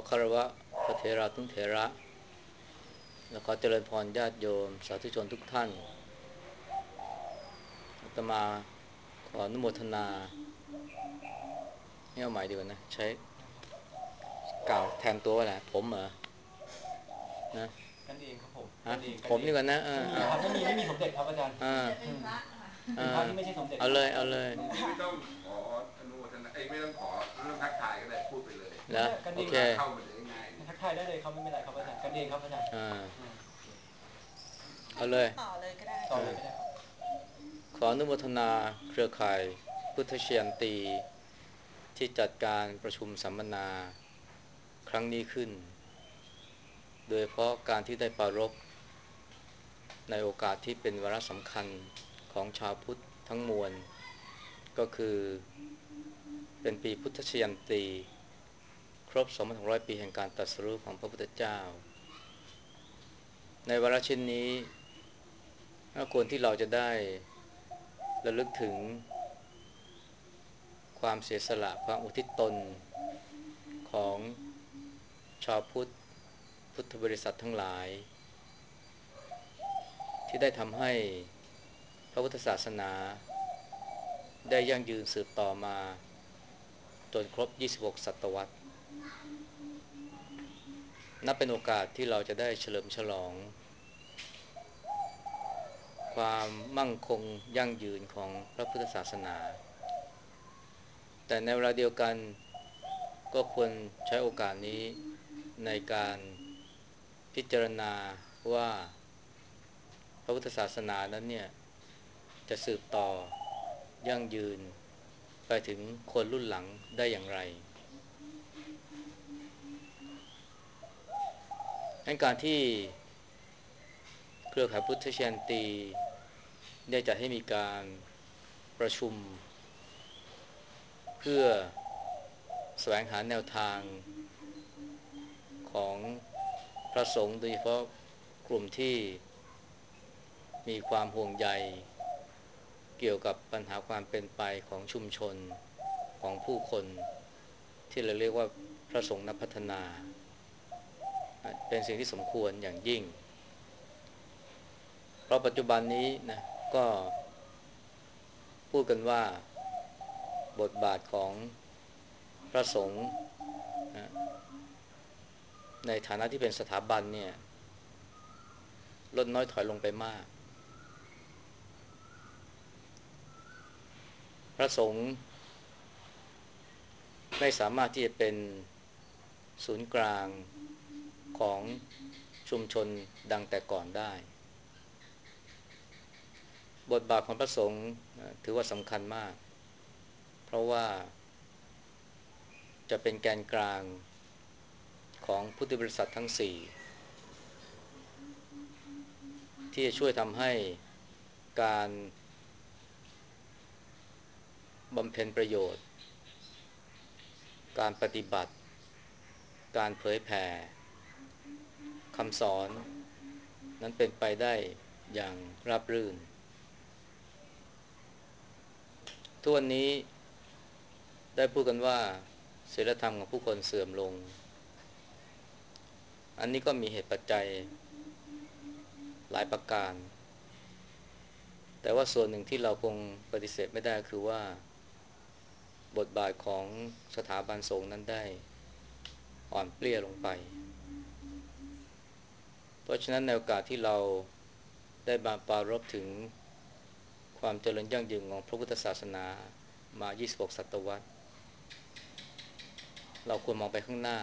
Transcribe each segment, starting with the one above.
คารวะพระเถระทุกเถระและขอเจริญพรญาติโยมสาธุชนทุกท่านอาตมาขออนุโมทนาให้เอาใหม่ดีกว่านะใช้กล่าวแทนตัวว่าแหละผมเหรอนะกันเองครับผมฮะกันเองผมนี่ก่อนนะไม่มีครับไม่มีสมเด็จครับอาจารย์เป็นพระค่ะเป็นพระที่ไม่ใช่สมเด็จเอาเลยเอาเลยไม่ต้องขออนุโมทนาไม่ต้องขอเรื่องทักทายก็ได้พูดไปเลยนะกันเองโอเคเข้ามาได้ง่ายทักทายได้เลยครับไม่เป็นไรครับอาจารย์กันเองครับอาจารย์เอาเลยต่อเลยก็ได้ต่อเลยก็ได้ครับขออนุโมทนาเครือข่ายพุทธชยันตีที่จัดการประชุมสัมมนาครั้งนี้ขึ้นโดยเฉพาะการที่ได้ปรารภในโอกาสที่เป็นวาระสำคัญของชาวพุทธทั้งมวลก็คือเป็นปีพุทธชยันตีครบ2,600 ปีแห่งการตรัสรู้ของพระพุทธเจ้าในวาระเช่นนี้ควรที่เราจะได้ระลึกถึงความเสียสละความอุทิศตนของชาวพุทธบริษัททั้งหลายที่ได้ทำให้พระพุทธศาสนาได้ยั่งยืนสืบต่อมาจนครบ26 ศตวรรษนับเป็นโอกาสที่เราจะได้เฉลิมฉลองความมั่งคงยั่งยืนของพระพุทธศาสนาแต่ในเวลาเดียวกันก็ควรใช้โอกาสนี้ในการพิจารณาว่าพระพุทธศาสนานั้นเนี่ยจะสืบต่อยั่งยืนไปถึงคนรุ่นหลังได้อย่างไรการที่เครือข่ายพุทธชยันตีได้จัดให้มีการประชุมเพื่อแสวงหาแนวทางของพระสงฆ์โดยเฉพาะกลุ่มที่มีความห่วงใยเกี่ยวกับปัญหาความเป็นไปของชุมชนของผู้คนที่เราเรียกว่าพระสงฆ์นักพัฒนาเป็นสิ่งที่สมควรอย่างยิ่งเพราะปัจจุบันนี้นะก็พูดกันว่าบทบาทของพระสงฆ์นะในฐานะที่เป็นสถาบันเนี่ยลดน้อยถอยลงไปมากพระสงฆ์ไม่สามารถที่จะเป็นศูนย์กลางของชุมชนดังแต่ก่อนได้บทบาทของพระสงฆ์ถือว่าสำคัญมากเพราะว่าจะเป็นแกนกลางของพุทธบริษัททั้ง4ที่จะช่วยทำให้การบำเพ็ญประโยชน์การปฏิบัติการเผยแผ่คำสอนนั้นเป็นไปได้อย่างราบรื่นทุกวันนี้ได้พูดกันว่าศีลธรรมของผู้คนเสื่อมลงอันนี้ก็มีเหตุปัจจัยหลายประการแต่ว่าส่วนหนึ่งที่เราคงปฏิเสธไม่ได้คือว่าบทบาทของสถาบันสงฆ์นั้นได้อ่อนเปลี้ยลงไปเพราะฉะนั้นในโอกาสที่เราได้มาปรารภถึงความเจริญยั่งยืนของพระพุทธศาสนามา26 ศตวรรษเราควรมองไปข้างหน้า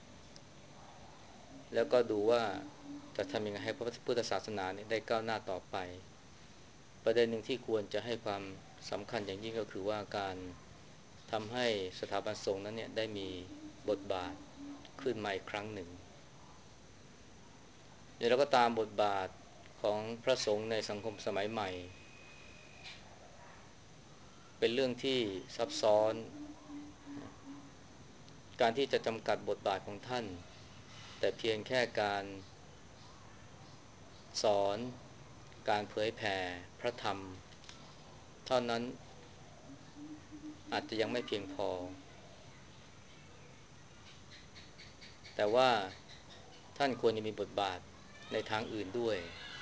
แล้วก็ดูว่าจะทำยังไงให้พระพุทธศาสนานี้ได้ก้าวหน้าต่อไปประเด็นหนึ่งที่ควรจะให้ความสำคัญอย่างยิ่งก็คือว่าการทำให้สถาบันสงฆ์นั้นเนี่ยได้มีบทบาทขึ้นมาอีกครั้งหนึ่งเดี๋ยวเราก็ตามบทบาทของพระสงฆ์ในสังคมสมัยใหม่เป็นเรื่องที่ซับซ้อนการที่จะจำกัดบทบาทของท่านแต่เพียงแค่การสอนการเผยแผ่พระธรรมเท่านั้นอาจจะยังไม่เพียงพอแต่ว่าท่านควรจะมีบทบาทในทางอื่นด้วย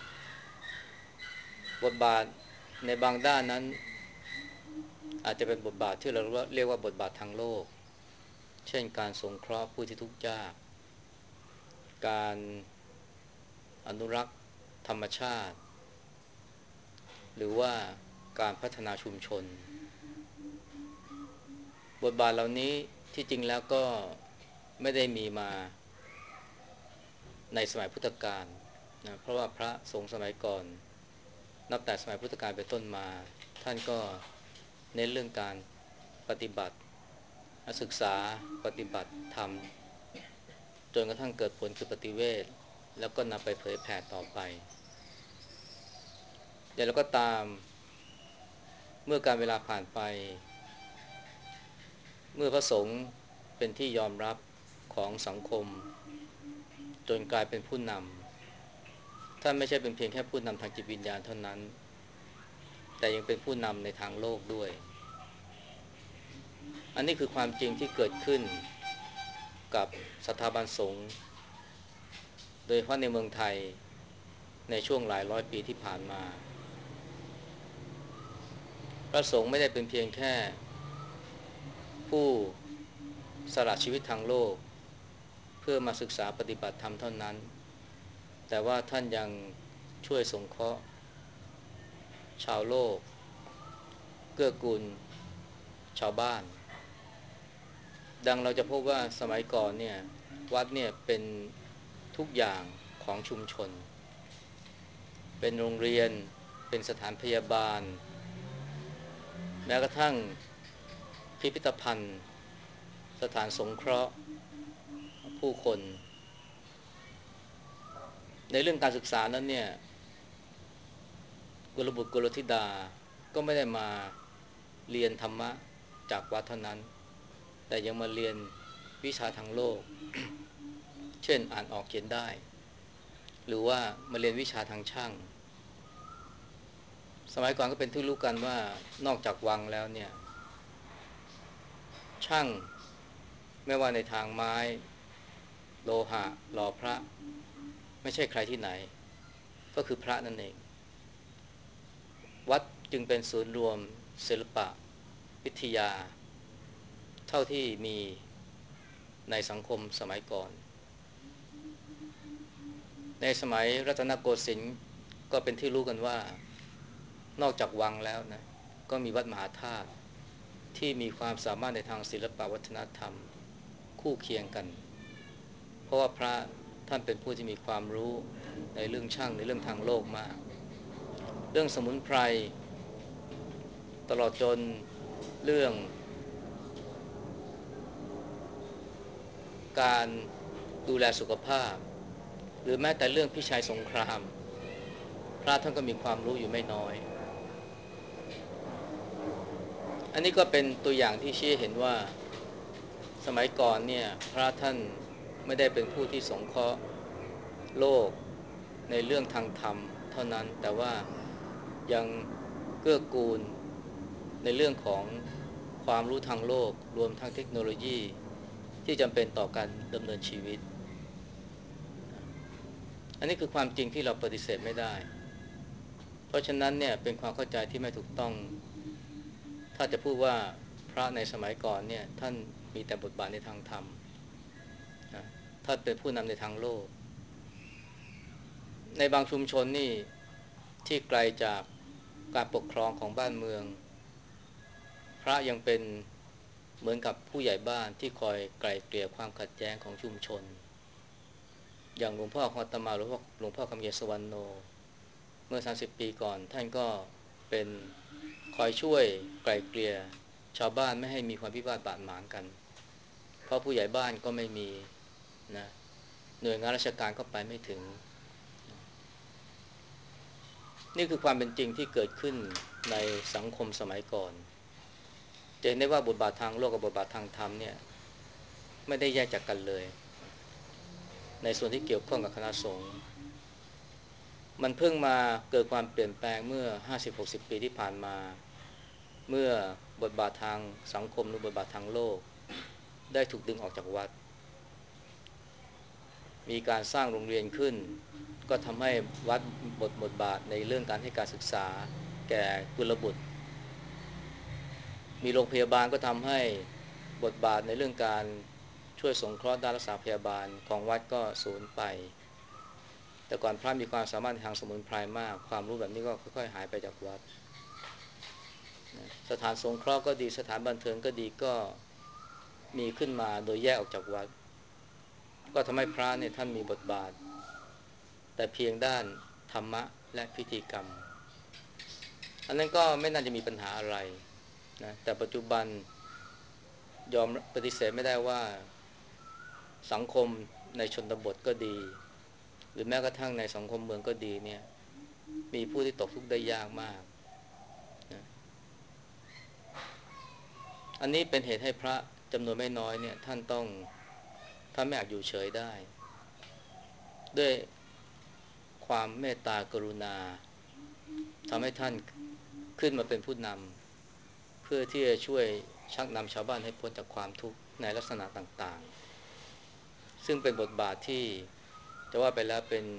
บทบาทในบางด้านนั้นอาจจะเป็นบทบาทที่เราเรียกว่าบทบาททางโลกเช่นการสงเคราะห์ผู้ที่ทุกข์ยากการอนุรักษ์ธรรมชาติหรือว่าการพัฒนาชุมชนบทบาทเหล่านี้ที่จริงแล้วก็ไม่ได้มีมาในสมัยพุทธกาลนะเพราะว่าพระสงฆ์สมัยก่อนนับแต่สมัยพุทธกาลเป็นต้นมาท่านก็เน้นเรื่องการปฏิบัติศึกษาปฏิบัติธรรมจนกระทั่งเกิดผลคือปฏิเวทแล้วก็นำไปเผยแผ่ต่อไปอย่างไรก็ตามเมื่อการเวลาผ่านไปเมื่อพระสงฆ์เป็นที่ยอมรับของสังคมจนกลายเป็นผู้นำท่านไม่ใช่เป็นเพียงแค่ผู้นำทางจิตวิญญาณเท่านั้นแต่ยังเป็นผู้นำในทางโลกด้วยอันนี้คือความจริงที่เกิดขึ้นกับสถาบันสงฆ์โดยเฉพาะในเมืองไทยในช่วงหลายร้อยปีที่ผ่านมาพระสงฆ์ไม่ได้เป็นเพียงแค่ผู้สละชีวิตทางโลกเพื่อมาศึกษาปฏิบัติธรรมเท่านั้นแต่ว่าท่านยังช่วยสงเคราะห์ชาวโลกเกื้อกูลชาวบ้านดังเราจะพบว่าสมัยก่อนเนี่ยวัดเนี่ยเป็นทุกอย่างของชุมชนเป็นโรงเรียนเป็นสถานพยาบาลแม้กระทั่งพิพิธภัณฑ์สถานสงเคราะห์ผู้คนในเรื่องการศึกษานั้นเนี่ยกุลบุตรกุลธิดาก็ไม่ได้มาเรียนธรรมะจากวัดเท่านั้นแต่ยังมาเรียนวิชาทางโลกเช่นอ่านออกเขียนได้หรือว่ามาเรียนวิชาทางช่างสมัยก่อนก็เป็นที่รู้กันว่านอกจากวังแล้วเนี่ยช่างไม่ว่าในทางไม้โลหะหล่อพระไม่ใช่ใครที่ไหนก็คือพระนั่นเองวัดจึงเป็นศูนย์รวมศิลปะวิทยาเท่าที่มีในสังคมสมัยก่อนในสมัยรัตนโกสินทร์ก็เป็นที่รู้กันว่านอกจากวังแล้วนะก็มีวัดมหาธาตุที่มีความสามารถในทางศิลปวัฒนธรรมคู่เคียงกันเพราะว่าพระท่านเป็นผู้ที่มีความรู้ในเรื่องช่างในเรื่องทางโลกมากเรื่องสมุนไพรตลอดจนเรื่องการดูแลสุขภาพหรือแม้แต่เรื่องพิชัยสงครามพระท่านก็มีความรู้อยู่ไม่น้อยอันนี้ก็เป็นตัวอย่างที่ชี้เห็นว่าสมัยก่อนเนี่ยพระท่านไม่ได้เป็นผู้ที่สงเคราะห์โลกในเรื่องทางธรรมเท่านั้นแต่ว่ายังเกื้อกูลในเรื่องของความรู้ทางโลกรวมทั้งเทคโนโลยีที่จำเป็นต่อการดำเนินชีวิตอันนี้คือความจริงที่เราปฏิเสธไม่ได้เพราะฉะนั้นเนี่ยเป็นความเข้าใจที่ไม่ถูกต้องถ้าจะพูดว่าพระในสมัยก่อนเนี่ยท่านมีแต่บทบาทในทางธรรมนะท่านเป็นผู้นำในทางโลกในบางชุมชนนี่ที่ไกลจากการปกครองของบ้านเมืองพระยังเป็นเหมือนกับผู้ใหญ่บ้านที่คอยไกล่เกลี่ยความขัดแย้งของชุมชนอย่างหลวงพ่อของอาตมาหรือว่าหลวงพ่อคำเขียนสวรรณโนเมื่อ30 ปีก่อนท่านก็เป็นคอยช่วยไกล่เกลี่ยชาวบ้านไม่ให้มีความพิพาทบาดหมางกันเพราะผู้ใหญ่บ้านก็ไม่มีนะหน่วยงานราชการก็ไปไม่ถึงนี่คือความเป็นจริงที่เกิดขึ้นในสังคมสมัยก่อนจะเห็นได้ว่าบทบาททางโลกกับบทบาททางธรรมเนี่ยไม่ได้แยกจากกันเลยในส่วนที่เกี่ยวข้องกับคณะสงฆ์มันเพิ่งมาเกิดความเปลี่ยนแปลงเมื่อ50-60 ปีที่ผ่านมาเมื่อบทบาททางสังคมหรือบทบาททางโลกได้ถูกดึงออกจากวัดมีการสร้างโรงเรียนขึ้นก็ทำให้วัดบทบาทในเรื่องการให้การศึกษาแก่กุลบุตรมีโรงพยาบาลก็ทำให้บทบาทในเรื่องการช่วยสงเคราะห์ด้านรักษาพยาบาลของวัดก็สูญไปแต่ก่อนพระมีความสามารถทางสมุนไพรมากความรู้แบบนี้ก็ค่อยๆหายไปจากวัดสถานสงเคราะห์ก็ดีสถานบันเทิงก็ดีก็มีขึ้นมาโดยแยกออกจากวัดก็ทำให้พระเนี่ยท่านมีบทบาทแต่เพียงด้านธรรมะและพิธีกรรมอันนั้นก็ไม่น่าจะมีปัญหาอะไรนะแต่ปัจจุบันยอมปฏิเสธไม่ได้ว่าสังคมในชนบทก็ดีหรือแม้กระทั่งในสังคมเมืองก็ดีเนี่ยมีผู้ที่ตกทุกข์ได้ยากมากนะอันนี้เป็นเหตุให้พระจำนวนไม่น้อยเนี่ยท่านไม่อาจอยู่เฉยได้ด้วยความเมตตากรุณาทำให้ท่านขึ้นมาเป็นผู้นำเพื่อที่จะช่วยชักนำชาวบ้านให้พ้นจากความทุกข์ในลักษณะต่างๆซึ่งเป็นบทบาทที่จะว่าไปแล้วเป็น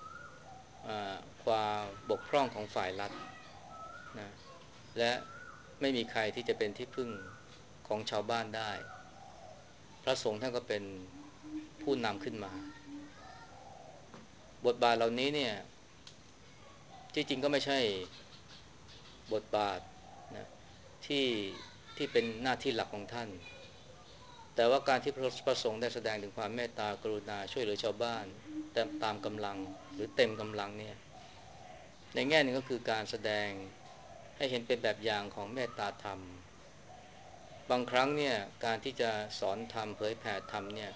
ความบกพร่องของฝ่ายรัฐนะและไม่มีใครที่จะเป็นที่พึ่งของชาวบ้านได้พระสงฆ์ท่านก็เป็นผู้นำขึ้นมาบทบาทเหล่านี้เนี่ยที่จริงก็ไม่ใช่บทบาทนะที่ที่เป็นหน้าที่หลักของท่านแต่ว่าการที่พระสงฆ์ได้แสดงถึงความเมตตากรุณาช่วยเหลือชาวบ้านตามกำลังหรือเต็มกำลังเนี่ยในแง่หนึ่งก็คือการแสดงให้เห็นเป็นแบบอย่างของเมตตาธรรมบางครั้งเนี่ยการที่จะสอนธรรมเผยแผ่ธรรมเนี่ย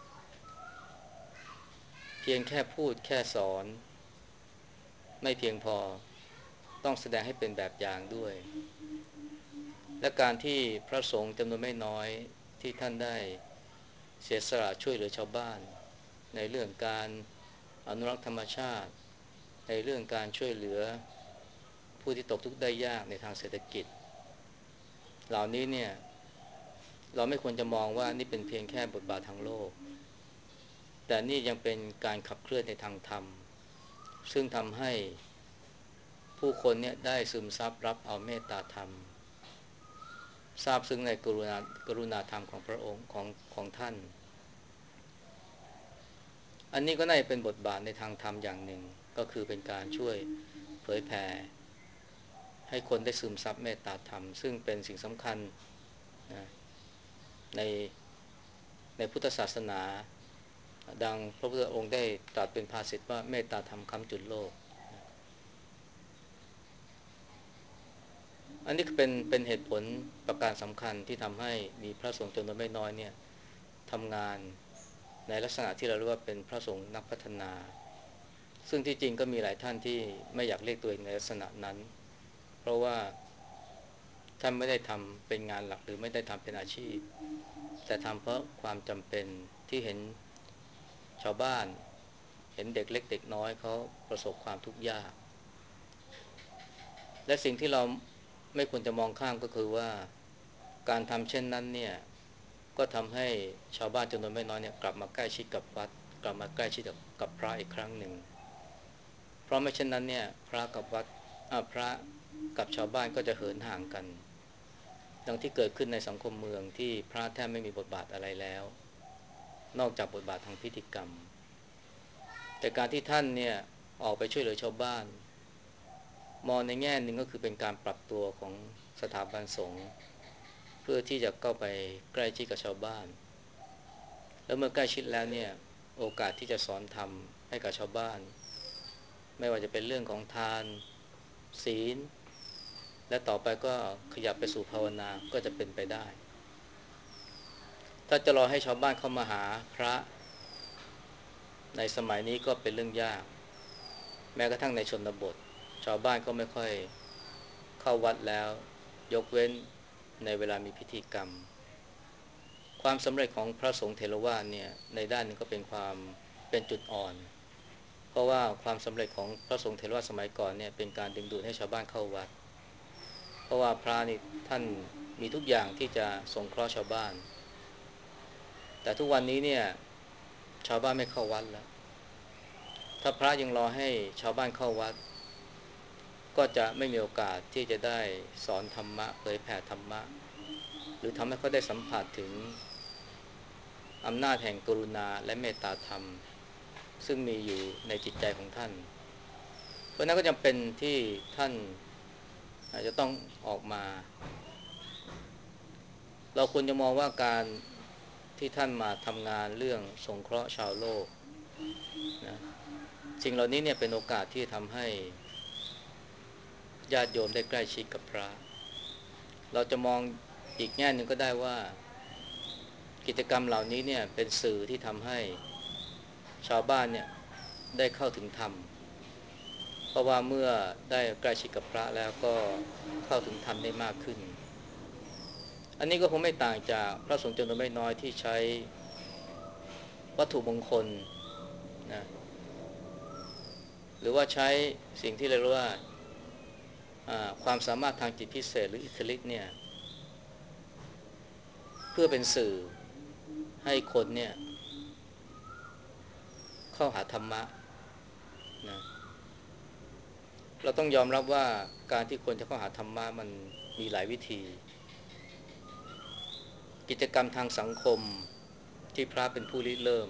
เพียงแค่พูดแค่สอนไม่เพียงพอต้องแสดงให้เป็นแบบอย่างด้วยและการที่พระสงฆ์จำนวนไม่น้อยที่ท่านได้เสียสละช่วยเหลือชาวบ้านในเรื่องการอนุรักษ์ธรรมชาติในเรื่องการช่วยเหลือผู้ที่ตกทุกข์ได้ยากในทางเศรษฐกิจเหล่านี้เนี่ยเราไม่ควรจะมองว่านี่เป็นเพียงแค่บทบาททางโลกแต่นี่ยังเป็นการขับเคลื่อนในทางธรรมซึ่งทำให้ผู้คนเนี่ยได้ซึมซับรับเอาเมตตาธรรมทราบซึ้งในกรุณาธรรมของพระองค์ของท่านอันนี้ก็น่าจะเป็นบทบาทในทางธรรมอย่างหนึ่งก็คือเป็นการช่วยเผยแผ่ให้คนได้ซึมซับเมตตาธรรมซึ่งเป็นสิ่งสำคัญนะในพุทธศาสนาดังพระพุทธองค์ได้ตรัสเป็นภาษิตว่าเมตตาธรรมค้ำจุนโลกอันนี้เป็นเหตุผลประการสำคัญที่ทำให้มีพระสงฆ์จำนวนไม่น้อยเนี่ยทำงานในลักษณะที่เราเรียกว่าเป็นพระสงฆ์นักพัฒนาซึ่งที่จริงก็มีหลายท่านที่ไม่อยากเรียกตัวเองในลักษณะนั้นเพราะว่าท่านไม่ได้ทำเป็นงานหลักหรือไม่ได้ทำเป็นอาชีพแต่ทำเพราะความจำเป็นที่เห็นชาวบ้านเห็นเด็กเล็กเด็กน้อยเขาประสบความทุกข์ยากและสิ่งที่เราไม่ควรจะมองข้ามก็คือว่าการทำเช่นนั้นเนี่ยก็ทำให้ชาวบ้านจำนวนไม่น้อยเนี่ยกลับมาใกล้ชิดกับวัดกลับมาใกล้ชิดกับพระอีกครั้งหนึ่งเพราะไม่เช่นนั้นเนี่ยพระกับวัดพระกับชาวบ้านก็จะเหินห่างกันดังที่เกิดขึ้นในสังคมเมืองที่พระแทบไม่มีบทบาทอะไรแล้วนอกจากบทบาททางพิธีกรรมแต่การที่ท่านเนี่ยออกไปช่วยเหลือชาวบ้านมองในแง่หนึ่งก็คือเป็นการปรับตัวของสถาบันสงฆ์เพื่อที่จะเข้าไปใกล้ชิดกับชาวบ้านแล้วเมื่อใกล้ชิดแล้วเนี่ยโอกาสที่จะสอนธรรมให้กับชาวบ้านไม่ว่าจะเป็นเรื่องของทานศีลและต่อไปก็ขยับไปสู่ภาวนาก็จะเป็นไปได้ถ้าจะรอให้ชาวบ้านเข้ามาหาพระในสมัยนี้ก็เป็นเรื่องยากแม้กระทั่งในชนบทชาวบ้านก็ไม่ค่อยเข้าวัดแล้วยกเว้นในเวลามีพิธีกรรมความสำเร็จของพระสงฆ์เถรวาทเนี่ยในด้านนึงก็เป็นจุดอ่อนเพราะว่าความสำเร็จของพระสงฆ์เถรวาทสมัยก่อนเนี่ยเป็นการดึงดูดให้ชาวบ้านเข้าวัดเพราะว่าพระนี่ท่านมีทุกอย่างที่จะสงเคราะห์ชาวบ้านแต่ทุกวันนี้เนี่ยชาวบ้านไม่เข้าวัดแล้วถ้าพระยังรอให้ชาวบ้านเข้าวัดก็จะไม่มีโอกาสที่จะได้สอนธรรมะเผยแผ่ธรรมะหรือทำให้เขาได้สัมผัสถึงอำนาจแห่งกรุณาและเมตตาธรรมซึ่งมีอยู่ในจิตใจของท่านเพราะนั้นก็จำเป็นที่ท่านอาจจะต้องออกมาเราควรจะมองว่าการที่ท่านมาทำงานเรื่องสงเคราะห์ชาวโลกนะสิ่งเหล่านี้เนี่ยเป็นโอกาสที่ทำให้ญาติโยมได้ใกล้ชิดกับพระเราจะมองอีกแง่หนึ่งก็ได้ว่ากิจกรรมเหล่านี้เนี่ยเป็นสื่อที่ทำให้ชาวบ้านเนี่ยได้เข้าถึงธรรมเพราะว่าเมื่อได้ใกล้ชิดกับพระแล้วก็เข้าถึงธรรมได้มากขึ้นอันนี้ก็คงไม่ต่างจากพระสงฆ์จำนวนไม่น้อยที่ใช้วัตถุมงคลนะหรือว่าใช้สิ่งที่เรียกว่าความสามารถทางจิตพิเศษหรืออิทธิฤทธิ์เนี่ยเพื่อเป็นสื่อให้คนเนี่ยเข้าหาธรรมะนะเราต้องยอมรับว่าการที่คนจะเข้าหาธรรมะมันมีหลายวิธีกิจกรรมทางสังคมที่พระเป็นผู้ริเริ่ม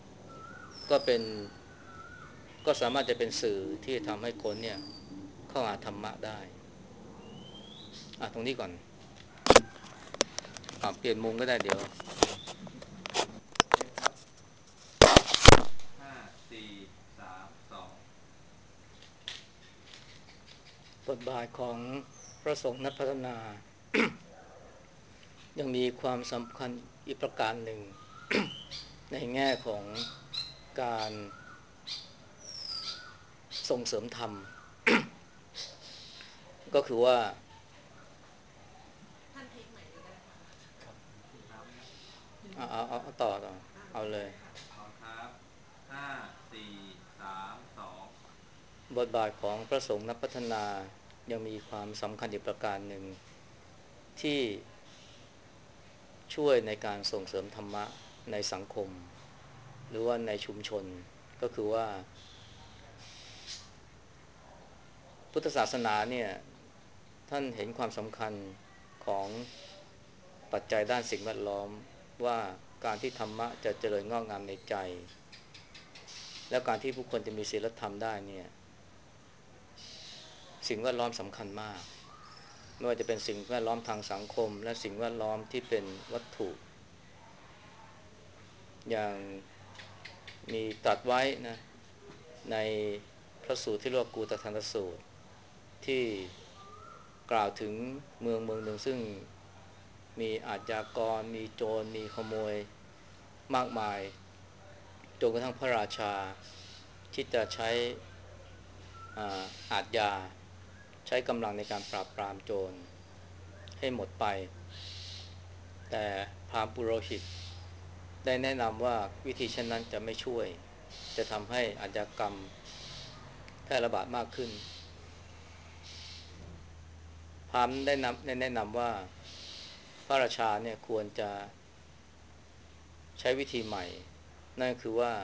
ก็สามารถจะเป็นสื่อที่ทำให้คนเนี่ยเข้าหาธรรมะได้ตรงนี้ก่อนเปลี่ยนมุมก็ได้เดี๋ยวห้าสี่สามสองบทบาทของพระสงฆ์นักพัฒนา ยังมีความสำคัญอีกประการหนึ่ง ในแง่ของการส่งเสริมธรรม ก็คือว่าท่านเทคใหม่เลยก็ได้ค่ะครับคุณครับไหมครับเอาต่อเอาเลยเอาครับห้าสี่สามสองบทบาทของพระสงฆ์นักพัฒนายังมีความสำคัญอีกประการหนึ่งที่ช่วยในการส่งเสริมธรรมะในสังคมหรือว่าในชุมชนก็คือว่าพุทธศาสนาเนี่ยท่านเห็นความสำคัญของปัจจัยด้านสิ่งแวดล้อมว่าการที่ธรรมะจะเจริญงอกงามในใจและการที่ผู้คนจะมีศีลธรรมได้เนี่ยสิ่งแวดล้อมสำคัญมากไม่ว่าจะเป็นสิ่งแวดล้อมทางสังคมและสิ่งแวดล้อมที่เป็นวัตถุอย่างมีตรัสไว้นะในพระสูตรที่เรียกว่ากูตทันตสูตรที่กล่าวถึงเมืองหนึ่งซึ่งมีอาชญากรมีโจรมีขโมยมากมายจนกระทั่งพระราชาที่จะใช้อาชญาใช้กำลังในการปราบปรามโจรให้หมดไปแต่พราหมณ์ปุโรหิตได้แนะนำว่าวิธีเช่นนั้นจะไม่ช่วยจะทำให้อาชญากรรมแพร่ระบาดมากขึ้นพราหมณ์ได้แนะนำว่าพระราชาเนี่ยควรจะใช้วิธีใหม่นั่นคือว่า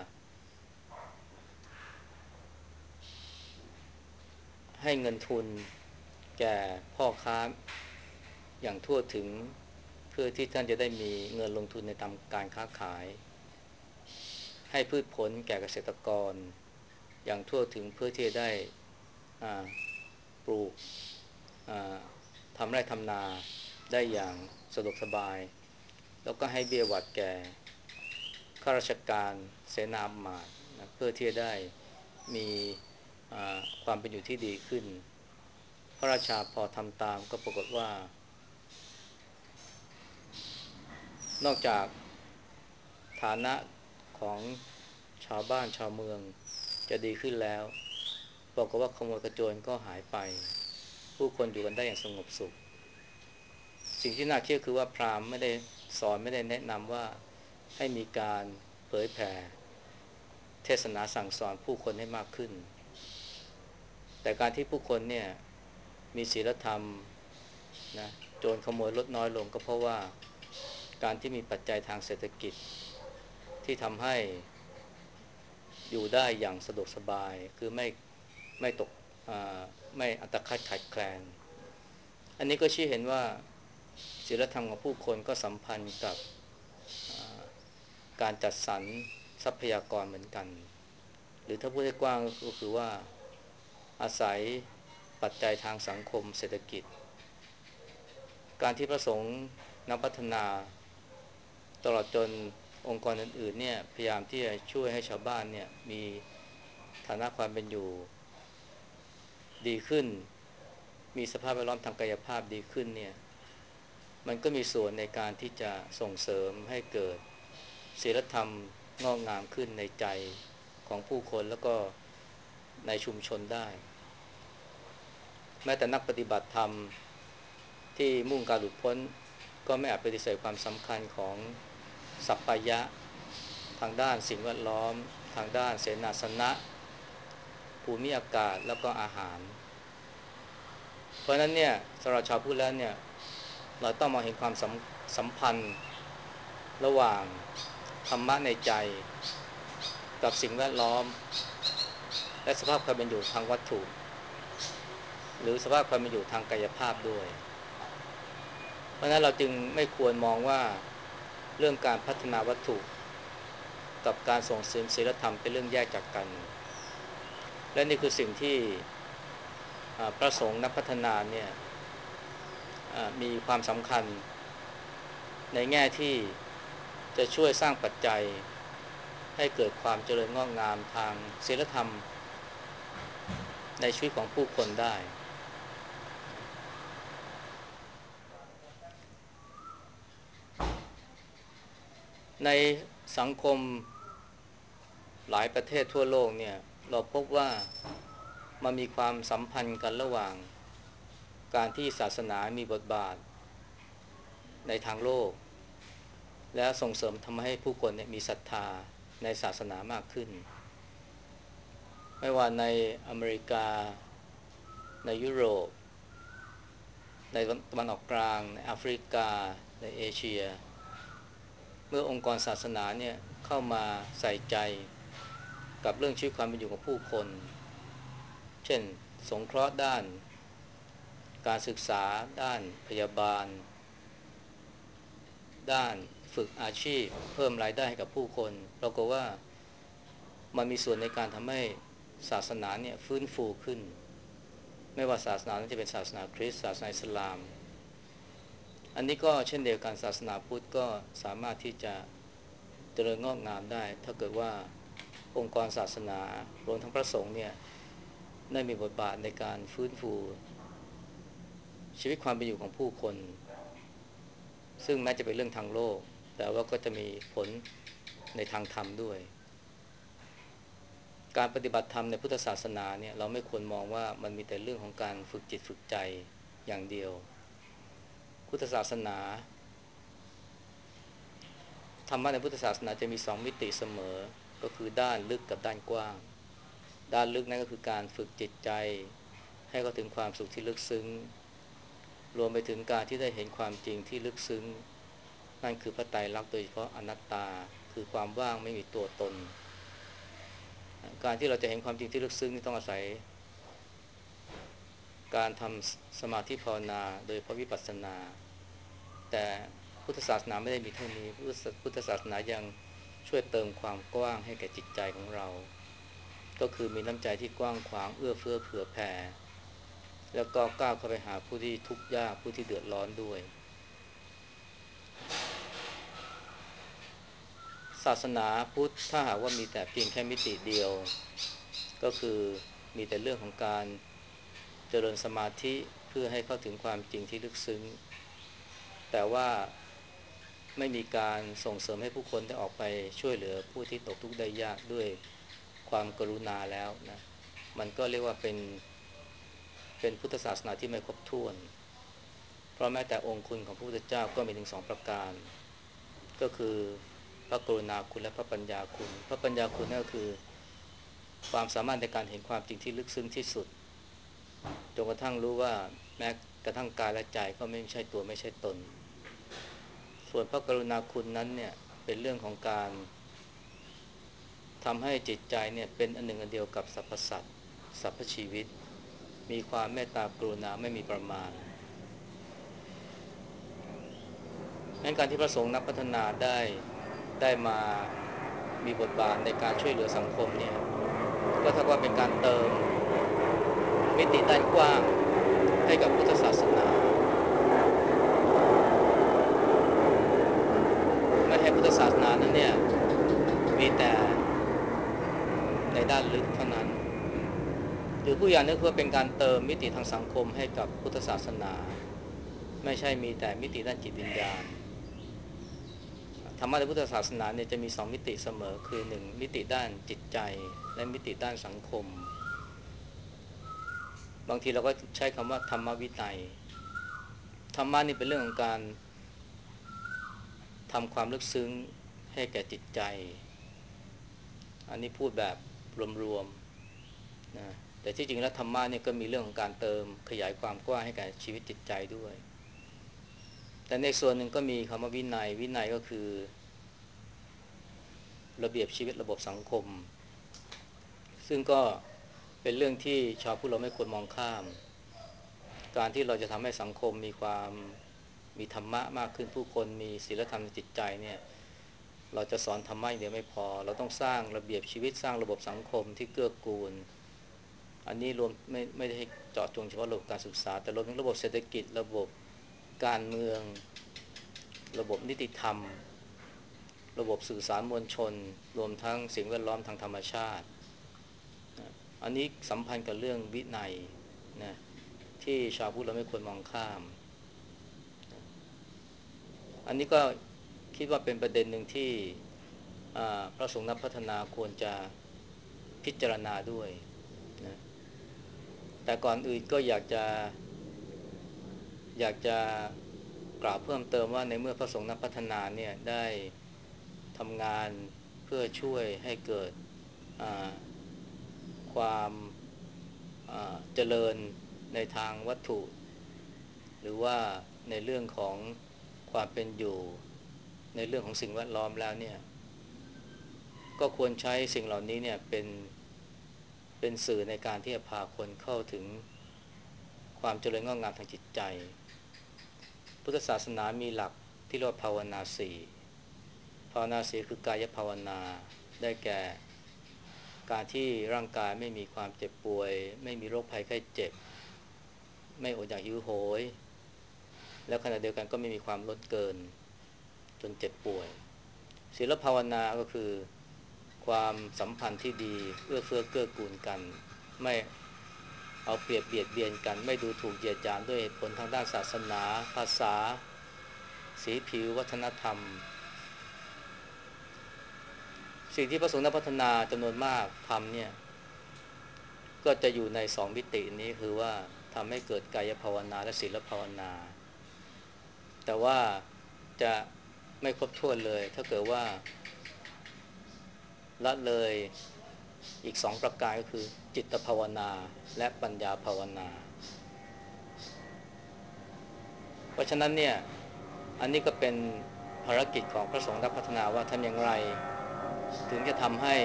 ให้เงินทุนแก่พ่อค้าอย่างทั่วถึงเพื่อที่ท่านจะได้มีเงินลงทุนในทำการค้าขายให้พืชผลแก่เกษตรกรอย่างทั่วถึงเพื่อที่จะได้ปลูกทำไร่ทำนาได้อย่างสะดวกสบายแล้วก็ให้เบี้ยหวัดแก่ข้าราชการเสนาบดีนะเพื่อที่จะได้มีความเป็นอยู่ที่ดีขึ้นพระราชาพอทำตามก็ปรากฏว่านอกจากฐานะของชาวบ้านชาวเมืองจะดีขึ้นแล้วบอกว่าขโมยกระโจนก็หายไปผู้คนอยู่กันได้อย่างสงบสุขสิ่งที่น่าเชื่อคือว่าพราหมณ์ไม่ได้สอนไม่ได้แนะนำว่าให้มีการเผยแผ่เทศนาสั่งสอนผู้คนให้มากขึ้นแต่การที่ผู้คนเนี่ยมีศีลธรรมนะโจรขโมยลดน้อยลงก็เพราะว่าการที่มีปัจจัยทางเศรษฐกิจที่ทำให้อยู่ได้อย่างสะดวกสบายคือไม่ตกอ่าไม่อัตคัดขัดแคลนอันนี้ก็ชี้เห็นว่าศีลธรรมของผู้คนก็สัมพันธ์กับการจัดสรรทรัพยากรเหมือนกันหรือถ้าพูดให้กว้างก็คือว่าอาศัยปัจจัยทางสังคมเศรษฐกิจการที่พระสงฆ์นักพัฒนาตลอดจนองค์กรอื่นๆเนี่ยพยายามที่จะช่วยให้ชาวบ้านเนี่ยมีฐานะความเป็นอยู่ดีขึ้นมีสภาพแวดล้อมทางกายภาพดีขึ้นเนี่ยมันก็มีส่วนในการที่จะส่งเสริมให้เกิดศีลธรรมงอกงามขึ้นในใจของผู้คนแล้วก็ในชุมชนได้แม้แต่นักปฏิบัติธรรมที่มุ่งการหลุดพ้นก็ไม่อาจปฏิเสธความสำคัญของสัพพายะทางด้านสิ่งแวดล้อมทางด้านเสนาสนะภูมิอากาศแล้วก็อาหารเพราะฉะนั้นเนี่ยสำหรับชาวพุทธแล้วเนี่ยเราต้องมองเห็นความสัมพันธ์ระหว่างธรรมะในใจกับสิ่งแวดล้อมและสภาพความเป็นอยู่ทางวัตถุหรือสภาพความเป็นอยู่ทางกายภาพด้วยเพราะฉะนั้นเราจึงไม่ควรมองว่าเรื่องการพัฒนาวัตถุกับการส่งเสริมศีลธรรมเป็นเรื่องแยกจากกันและนี่คือสิ่งที่พระสงฆ์นักพัฒนาเนี่ยมีความสำคัญในแง่ที่จะช่วยสร้างปัจจัยให้เกิดความเจริญงอกงามทางศีลธรรมในชีวิตของผู้คนได้ในสังคมหลายประเทศทั่วโลกเนี่ยเราพบว่ามันมีความสัมพันธ์กันระหว่างการที่ศาสนามีบทบาทในทางโลกและส่งเสริมทำให้ผู้คนเนี่ยมีศรัทธาในศาสนามากขึ้นไม่ว่าในอเมริกาในยุโรปในตะวันออกกลางในแอฟริกาในเอเชียเมื่อองค์กรศาสนาเนี่ยเข้ามาใส่ใจกับเรื่องชีวิตความเป็นอยู่ของผู้คนเช่นสงเคราะห์ด้านการศึกษาด้านพยาบาลด้านฝึกอาชีพเพิ่มรายได้ให้กับผู้คนปรากฏว่ามันมีส่วนในการทำให้ศาสนาเนี่ยฟื้นฟูขึ้นไม่ว่าศาสนานั้นจะเป็นศาสนาคริสต์ศาสนาอิสลามอันนี้ก็เช่นเดียวกันศาสนาพุทธก็สามารถที่จะเจริญงอกงามได้ถ้าเกิดว่าองค์กรศาสนารวมทั้งพระสงฆ์เนี่ยได้มีบทบาทในการฟื้นฟูชีวิตความเป็นอยู่ของผู้คนซึ่งแม้จะเป็นเรื่องทางโลกแต่ว่าก็จะมีผลในทางธรรมด้วยการปฏิบัติธรรมในพุทธศาสนาเนี่ยเราไม่ควรมองว่ามันมีแต่เรื่องของการฝึกจิตฝึกใจอย่างเดียวพุทธศาสนาธรรมะในพุทธศาสนาจะมีสองมิติเสมอก็คือด้านลึกกับด้านกว้างด้านลึกนั่นก็คือการฝึกจิตใจให้เข้าถึงความสุขที่ลึกซึ้งรวมไปถึงการที่ได้เห็นความจริงที่ลึกซึ้งนั่นคือพระไตรลักษณ์โดยเฉพาะอนัตตาคือความว่างไม่มีตัวตนการที่เราจะเห็นความจริงที่ลึกซึ้งนี่ต้องอาศัยการทำสมาธิภาวนาโดยพระวิปัสสนาแต่พุทธศาสนาไม่ได้มีเท่านี้พุทธศาสนายังช่วยเติมความกว้างให้แก่จิตใจของเราก็คือมีน้ำใจที่กว้างขวางเอื้อเฟื้อเผื่อแผ่แล้วก็ก้าวเข้าไปหาผู้ที่ทุกข์ยากผู้ที่เดือดร้อนด้วยศาสนาพุทธถ้าหากว่ามีแต่เพียงแค่มิติเดียวก็คือมีแต่เรื่องของการเจริญสมาธิเพื่อให้เข้าถึงความจริงที่ลึกซึ้งแต่ว่าไม่มีการส่งเสริมให้ผู้คนได้ออกไปช่วยเหลือผู้ที่ตกทุกข์ได้ยากด้วยความกรุณาแล้วนะมันก็เรียกว่าเป็นพุทธศาสนาที่ไม่ครบถ้วนเพราะแม้แต่องค์คุณของพระพุทธเจ้าก็มีถึงสองประการก็คือพระกรุณาคุณและพระปัญญาคุณพระปัญญาคุณนั่นก็คือความสามารถในการเห็นความจริงที่ลึกซึ้งที่สุดจนกระทั่งรู้ว่าแม้กระทั่งกายและใจก็ไม่ใช่ตัวไม่ใช่ตนส่วนพระกรุณาคุณนั้นเนี่ยเป็นเรื่องของการททำให้จิตใจเนี่ยเป็นอันหนึ่งอันเดียวกับสรรพสัตว์สรรพชีวิตมีความเมตตากรุณาไม่มีประมาณงั้นการที่พระสงฆ์นักพัฒนาได้มามีบทบาทในการช่วยเหลือสังคมเนี่ยก็เท่ากับเป็นการเติมมิติด้านกว้างให้กับพุทธศาสนาไม่ให้พุทธศาสนานั้นเนี่ยมีแต่ในด้านลึกเท่านั้นหรือผู้อย่างนึกว่าเป็นการเติมมิติทางสังคมให้กับพุทธศาสนาไม่ใช่มีแต่มิติด้านจิตวิญญาณธรรมะในพุทธศาสนาเนี่ยจะมี2มิติเสมอคือ1มิติด้านจิตใจและมิติด้านสังคมบางทีเราก็ใช้คำว่าธรรมวินัยธรรมะนี่เป็นเรื่องของการทำความลึกซึ้งให้แก่จิตใจอันนี้พูดแบบรวมๆนะแต่ที่จริงแล้วธรรมะเนี่ยก็มีเรื่องของการเติมขยายความกว้างให้แก่ชีวิตจิตใจด้วยแต่ในส่วนหนึ่งก็มีคำว่าวินัยก็คือระเบียบชีวิตระบบสังคมซึ่งก็เป็นเรื่องที่ชาวพุทธเราไม่ควรมองข้ามการที่เราจะทำให้สังคมมีธรรมะมากขึ้นผู้คนมีศีลธรรมในจิตใจเนี่ยเราจะสอนธรรมะอย่างเดียวไม่พอเราต้องสร้างระเบียบชีวิตสร้างระบบสังคมที่เกื้อกูลอันนี้รวมไม่ได้เจาะจงเฉพาะระบบการศึกษาแต่รวมถึงระบบเศรษฐกิจระบบการเมืองระบบนิติธรรมระบบสื่อสารมวลชนรวมทั้งสิ่งแวดล้อมทางธรรมชาติอันนี้สัมพันธ์กับเรื่องวินัยนะที่ชาวพุทธเราไม่ควรมองข้ามอันนี้ก็คิดว่าเป็นประเด็นหนึ่งที่พระสงฆ์นักพัฒนาควรจะพิจารณาด้วยนะแต่ก่อนอื่นก็อยากจะกล่าวเพิ่มเติมว่าในเมื่อพระสงฆ์นักพัฒนาเนี่ยได้ทำงานเพื่อช่วยให้เกิดความเจริญในทางวัตถุหรือว่าในเรื่องของความเป็นอยู่ในเรื่องของสิ่งแวดล้อมแล้วเนี่ยก็ควรใช้สิ่งเหล่านี้เนี่ยเป็นสื่อในการที่จะพาคนเข้าถึงความเจริญงอกงามทางจิตใจพุทธศาสนามีหลักที่เรียกว่าภาวนาสี่ภาวนาสี่คือกายภาวนาได้แก่การที่ร่างกายไม่มีความเจ็บป่วยไม่มีโรคภัยไข้เจ็บไม่อดอยากหิวโหยแล้วขณะเดียวกันก็ไม่มีความล้นเกินจนเจ็บป่วยศีลภาวนาก็คือความสัมพันธ์ที่ดีเอื้อเฟื้อเกื้อกูลกันไม่เอาเปรียบเบียดเบียนกันไม่ดูถูกเหยียดหยามด้วยเหตุผลทางด้านศาสนาภาษาสีผิววัฒนธรรมสิ่งที่พระสงฆ์นักพัฒนาจำนวนมากทำเนี่ยก็จะอยู่ในสองมิตินี้คือว่าทำให้เกิดกายภาวนาและศีลภาวนาแต่ว่าจะไม่ครบถ้วนเลยถ้าเกิดว่าละเลยอีก2ประการก็คือจิตภาวนาและปัญญาภาวนาเพราะฉะนั้นเนี่ยอันนี้ก็เป็นภารกิจของพระสงฆ์นักพัฒนาว่าทำอย่างไรถึงจะทำให้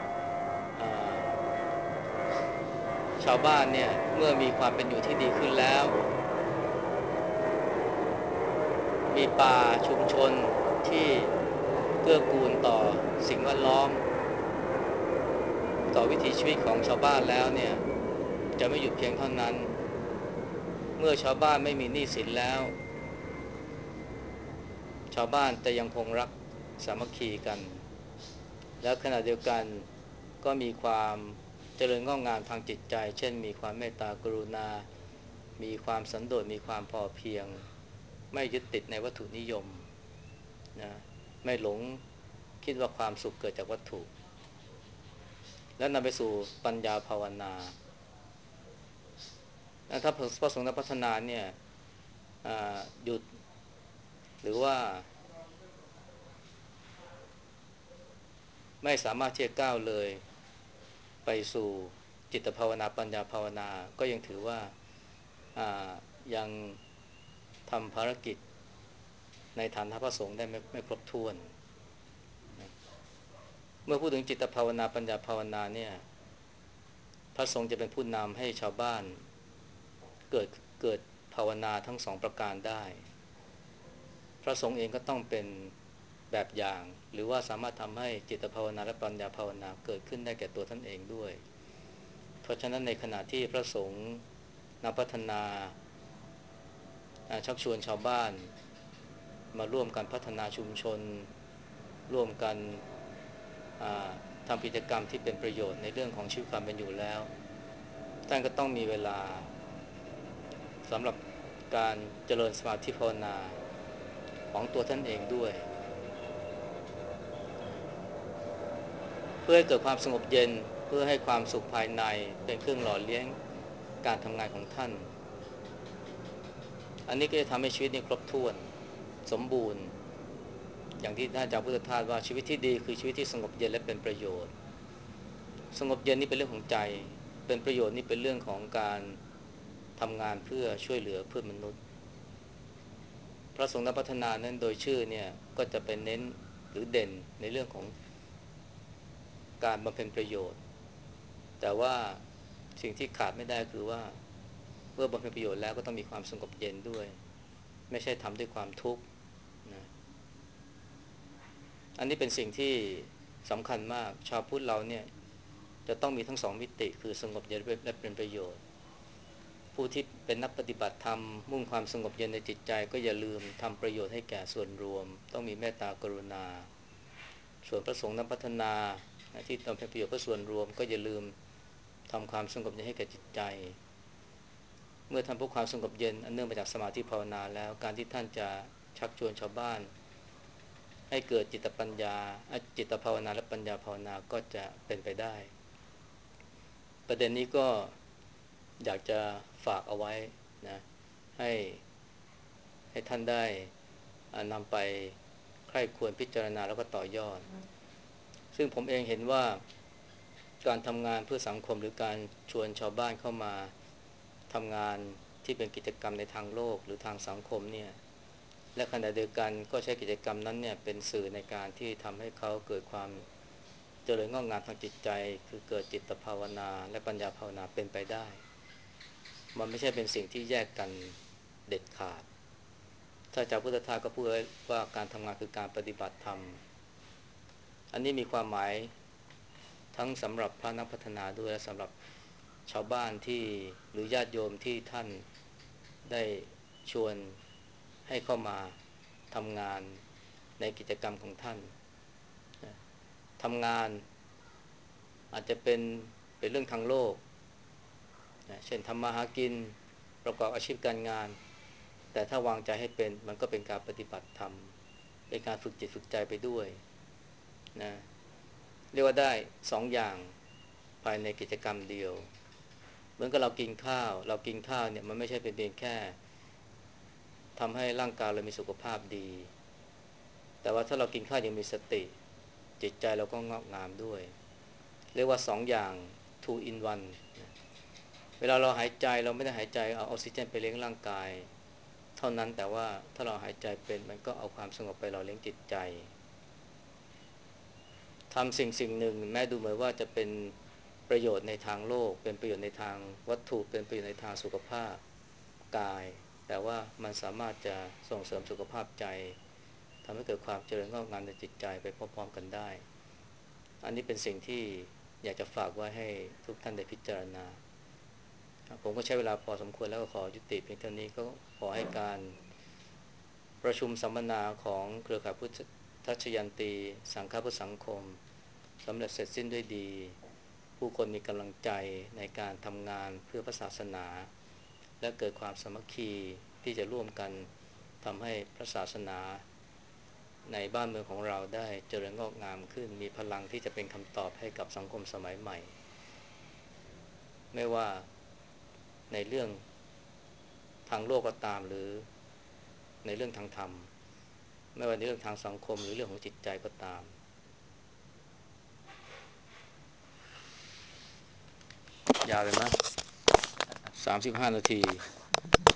ชาวบ้านเนี่ยเมื่อมีความเป็นอยู่ที่ดีขึ้นแล้วมีป่าชุมชนที่เกื้อกูลต่อสิ่งแวดล้อมต่อวิถีชีวิตของชาวบ้านแล้วเนี่ยจะไม่หยุดเพียงเท่านั้นเมื่อชาวบ้านไม่มีหนี้สินแล้วชาวบ้านจะยังคงรักสามัคคีกันแล้วขณะเดียวกันก็มีความเจริญงอกงามทางจิตใจเช่นมีความเมตตากรุณามีความสันโดษมีความพอเพียงไม่ยึดติดในวัตถุนิยมนะไม่หลงคิดว่าความสุขเกิดจากวัตถุแล้วนำไปสู่ปัญญาภาวนาถ้าพระสงฆ์นักพัฒนาเนี่ยหยุดหรือว่าไม่สามารถที่จะก้าวเลยไปสู่จิตภาวนาปัญญาภาวนาก็ยังถือว่ายังทำภารกิจในฐานะพระสงฆ์ได้ไม่ครบถ้วนเมื่อพูดถึงจิตภาวนาปัญญาภาวนาเนี่ยพระสงฆ์จะเป็นผู้นำให้ชาวบ้านเกิดเกิดภาวนาทั้งสองประการได้พระสงฆ์เองก็ต้องเป็นแบบอย่างหรือว่าสามารถทำให้จิตภาวนาและปัญญาภาวนาเกิดขึ้นได้แก่ตัวท่านเองด้วยเพราะฉะนั้นในขณะที่พระสงฆ์นำพัฒนาชักชวนชาวบ้านมาร่วมกันพัฒนาชุมชนร่วมกันทำกิจกรรมที่เป็นประโยชน์ในเรื่องของชีวิตความเป็นอยู่แล้วท่านก็ต้องมีเวลาสำหรับการเจริญสมาธิภาวนาของตัวท่านเองด้วยเพื่อให้เกิดความสงบเย็นเพื่อให้ความสุขภายในเป็นเครื่องหล่อเลี้ยงการทำงานของท่านอันนี้ก็จะทำให้ชีวิตนี้ครบถ้วนสมบูรณ์อย่างที่ท่านอาจารย์พุทธทาสว่าชีวิตที่ดีคือชีวิตที่สงบเย็นและเป็นประโยชน์สงบเย็นนี่เป็นเรื่องของใจเป็นประโยชน์นี่เป็นเรื่องของการทำงานเพื่อช่วยเหลือเพื่อนมนุษย์พระสงฆ์นักพัฒนานั้นโดยชื่อเนี่ยก็จะเป็นเน้นหรือเด่นในเรื่องของการบำเพ็ญประโยชน์แต่ว่าสิ่งที่ขาดไม่ได้คือว่าเมื่อบำเพ็ญประโยชน์แล้วก็ต้องมีความสงบเย็นด้วยไม่ใช่ทำด้วยความทุกข์นะอันนี้เป็นสิ่งที่สำคัญมากชาวพุทธเราเนี่ยจะต้องมีทั้งสองมิติคือสงบเย็นและเป็นประโยชน์ผู้ที่เป็นนักปฏิบัติธรรมมุ่งความสงบเย็นในจิตใจก็อย่าลืมทำประโยชน์ให้แก่ส่วนรวมต้องมีเมตตากรุณาส่วนพระสงฆ์นักพัฒนาที่ทำเป็นประโยชน์เพื่อส่วนรวมก็อย่าลืมทำความสงบเย็นให้แก่จิตใจเมื่อทำเพื่อความสงบเย็นอันเนื่องมาจากสมาธิภาวนาแล้วการที่ท่านจะชักชวนชาวบ้านให้เกิดจิตปัญญาจิตภาวนาและปัญญาภาวนาก็จะเป็นไปได้ประเด็นนี้ก็อยากจะฝากเอาไว้นะให้ท่านได้นำไปใคร่ควรพิจารณาแล้วก็ต่อยอดซึ่งผมเองเห็นว่าการทำงานเพื่อสังคมหรือการชวนชาวบ้านเข้ามาทำงานที่เป็นกิจกรรมในทางโลกหรือทางสังคมเนี่ยและขณะเดียวกันก็ใช้กิจกรรมนั้นเนี่ยเป็นสื่อในการที่ทำให้เขาเกิดความเจริญงอกงามทางจิตใจคือเกิดจิตภาวนาและปัญญาภาวนาเป็นไปได้มันไม่ใช่เป็นสิ่งที่แยกกันเด็ดขาดถ้าจากพุทธทาสก็พูดไว้ว่าการทำงานคือการปฏิบัติธรรมอันนี้มีความหมายทั้งสำหรับพระนักพัฒนาด้วยและสำหรับชาวบ้านที่หรือญาติโยมที่ท่านได้ชวนให้เข้ามาทำงานในกิจกรรมของท่านทำงานอาจจะเป็นเรื่องทางโลกเช่นทำมาหากินประกอบอาชีพการงานแต่ถ้าวางใจให้เป็นมันก็เป็นการปฏิบัติธรรมเป็นการฝึกจิตฝึกใจไปด้วยนะเรียกว่าได้สองอย่างภายในกิจกรรมเดียวเหมือนกับเรากินข้าวเนี่ยมันไม่ใช่เป็นเพียงแค่ทำให้ร่างกายเรามีสุขภาพดีแต่ว่าถ้าเรากินข้าวยังมีสติจิตใจเราก็งอกงามด้วยเรียกว่าสองอย่าง two in one นะเวลาเราหายใจเราไม่ได้หายใจเอาออกซิเจนไปเลี้ยงร่างกายเท่านั้นแต่ว่าถ้าเราหายใจเป็นมันก็เอาความสงบไปหล่อเลี้ยงจิตใจทำสิ่งหนึ่งแม้ดูเหมือนว่าจะเป็นประโยชน์ในทางโลกเป็นประโยชน์ในทางวัตถุเป็นประโยชน์ในทางสุขภาพกายแต่ว่ามันสามารถจะส่งเสริมสุขภาพใจทำให้เกิดความเจริญงอกงามในจิตใจไปพร้อมๆกันได้อันนี้เป็นสิ่งที่อยากจะฝากไว้ให้ทุกท่านได้พิจารณาผมก็ใช้เวลาพอสมควรแล้วก็ขอยุติเพียงเท่านี้ก็ขอให้การประชุมสัมมนาของเครือข่ายพุทธทัชยันตีสังฆพุทธสังคมสำเร็จเสร็จสิ้นด้วยดีผู้คนมีกำลังใจในการทำงานเพื่อพระศาสนาและเกิดความสามัคคีที่จะร่วมกันทำให้พระศาสนาในบ้านเมืองของเราได้เจริญงอกงามขึ้นมีพลังที่จะเป็นคำตอบให้กับสังคมสมัยใหม่ไม่ว่าในเรื่องทางโลกก็ตามหรือในเรื่องทางธรรมไม่ว่าในเรื่องทางสังคมหรือเรื่องของจิตใจก็ตามยาวเลยมั้ย35 นาที